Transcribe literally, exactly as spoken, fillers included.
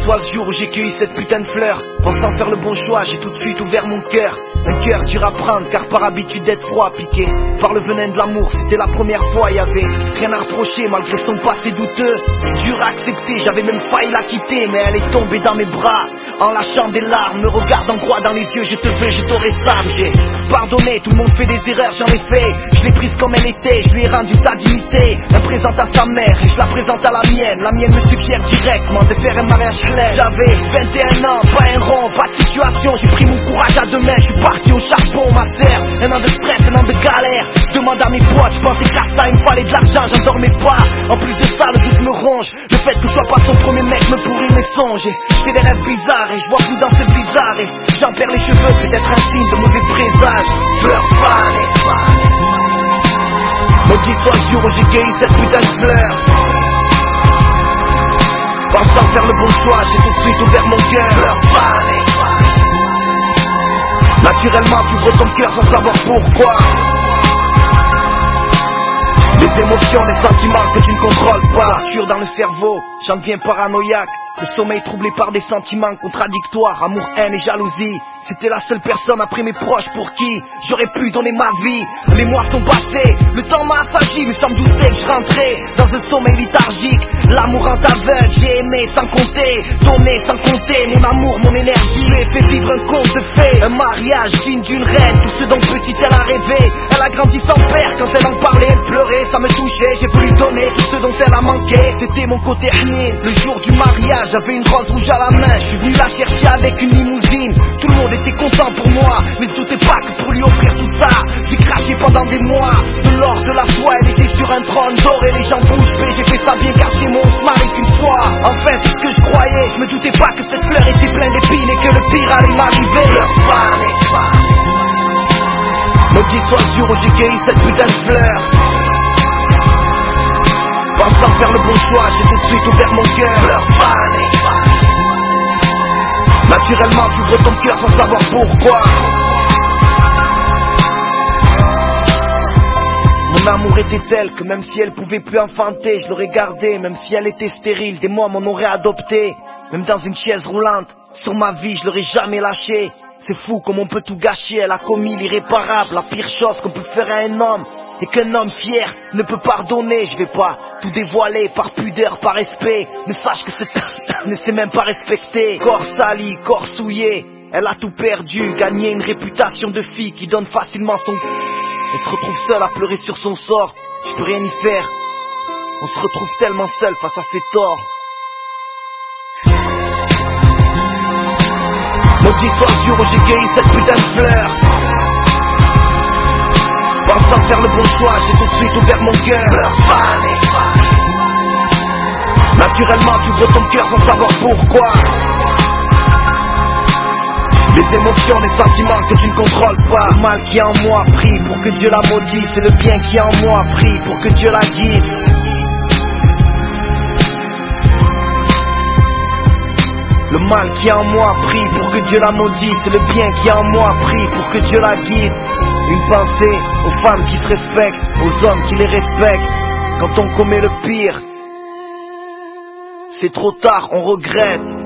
soit ce jour où j'ai cueilli cette putain de fleur. Pensant faire le bon choix, j'ai tout de suite ouvert mon cœur. Un cœur dur à prendre, car par habitude d'être froid, piqué par le venin de l'amour, c'était la première fois. Y'avait rien à reprocher malgré son passé douteux. Dur à accepter, j'avais même failli la quitter, mais elle est tombée dans mes bras en lâchant des larmes, me regardant droit dans les yeux. Je te veux, je t'aurai Sam. J'ai pardonné, tout le monde fait des erreurs, j'en ai fait. Je l'ai prise comme elle était, je lui ai rendu sa dignité. Elle présente à sa mère et je la présente à la mienne. La mienne me suggère directement de faire un mariage halal. J'avais vingt et un ans, pas un rond, pas de situation. J'ai pris mon courage à deux mains, je suis parti au charbon, ma sœur. Un an de stress, un an de galère. Demande à mes potes, je pensais qu'à ça il me fallait de l'argent, j'en dormais pas. En plus de ça, le doute me ronge. Le fait que je sois pas son premier mec me pourrit mes songes. Je fais des rêves bizarres et je vois tout dans ce blizzard. Et j'en perds les cheveux, peut-être un signe de mauvais présage. Fleurs fanées, maudit soit le jour où j'ai cueilli cette putain de fleur. Pensant faire le bon choix, j'ai tout de suite ouvert mon cœur. Fleurs fanées. Naturellement tu ouvres ton cœur sans savoir pourquoi. Les émotions, les sentiments que tu ne contrôles pas. Torture dans le cerveau, j'en deviens paranoïaque. Le sommeil troublé par des sentiments contradictoires. Amour, haine et jalousie. C'était la seule personne après mes proches pour qui j'aurais pu donner ma vie. Les mois sont passés, le temps m'a assagi, mais sans me douter que je rentrais dans un sommeil léthargique. L'amour en aveugle, j'ai aimé sans compter, donné sans compter mon amour, mon énergie. Je lui ai fait vivre un conte de fées, un mariage digne d'une reine. Tout ce dont petite elle a rêvé. Elle a grandi sans père, quand elle en parlait elle pleurait. Ça me touchait, j'ai voulu donner tout ce dont elle a manqué. C'était mon côté hnin. Le jour du mariage, j'avais une rose rouge à la main. Je suis venu la chercher avec une limousine. Tout le monde était content pour moi, mais je doutais pas que pour lui offrir tout ça, j'ai craché pendant des mois. De l'or, de la soie, elle était sur un trône d'or et les gens bouche bée. J'ai fait ça bien car chez moi on se marie qu'une fois. Enfin c'est ce que je croyais, je me doutais pas que cette fleur était pleine d'épines et que le pire allait m'arriver. Fleur fanée, maudit soit le jour où j'ai cueilli cette putain de fleur. Pensant faire le bon choix, j'ai tout de suite ouvert mon cœur. Fleur fanée. Naturellement tu ouvres ton cœur sans savoir pourquoi. Mon amour était tel que même si elle pouvait plus enfanter, je l'aurais gardée. Même si elle était stérile, des mois m'en auraient adopté. Même dans une chaise roulante, sur ma vie je l'aurais jamais lâchée. C'est fou comme on peut tout gâcher. Elle a commis l'irréparable, la pire chose qu'on peut faire à un homme. Et qu'un homme fier ne peut pardonner. Je vais pas tout dévoiler par pudeur, par respect. Mais sache que cette ne sait même pas respecter. Corps sali, corps souillé, elle a tout perdu. Gagné une réputation de fille qui donne facilement son... Elle se retrouve seule à pleurer sur son sort. Je peux rien y faire. On se retrouve tellement seul face à ses torts. Maudit soit le jour où j'ai cueilli cette putain de fleur. Pensant faire le bon choix, j'ai tout de suite ouvert mon cœur. Fleur fanée. Naturellement tu ouvres ton cœur sans savoir pourquoi. Les émotions, les sentiments que tu ne contrôles pas. Le mal qui est en moi, prie pour que Dieu la maudisse. Et le bien qui est en moi, prie pour que Dieu la guide. Le mal qui est en moi, prie pour que Dieu la maudisse. Et le bien qui est en moi, prie pour que Dieu la guide. Une pensée aux femmes qui se respectent, aux hommes qui les respectent. Quand on commet le pire, c'est trop tard, on regrette.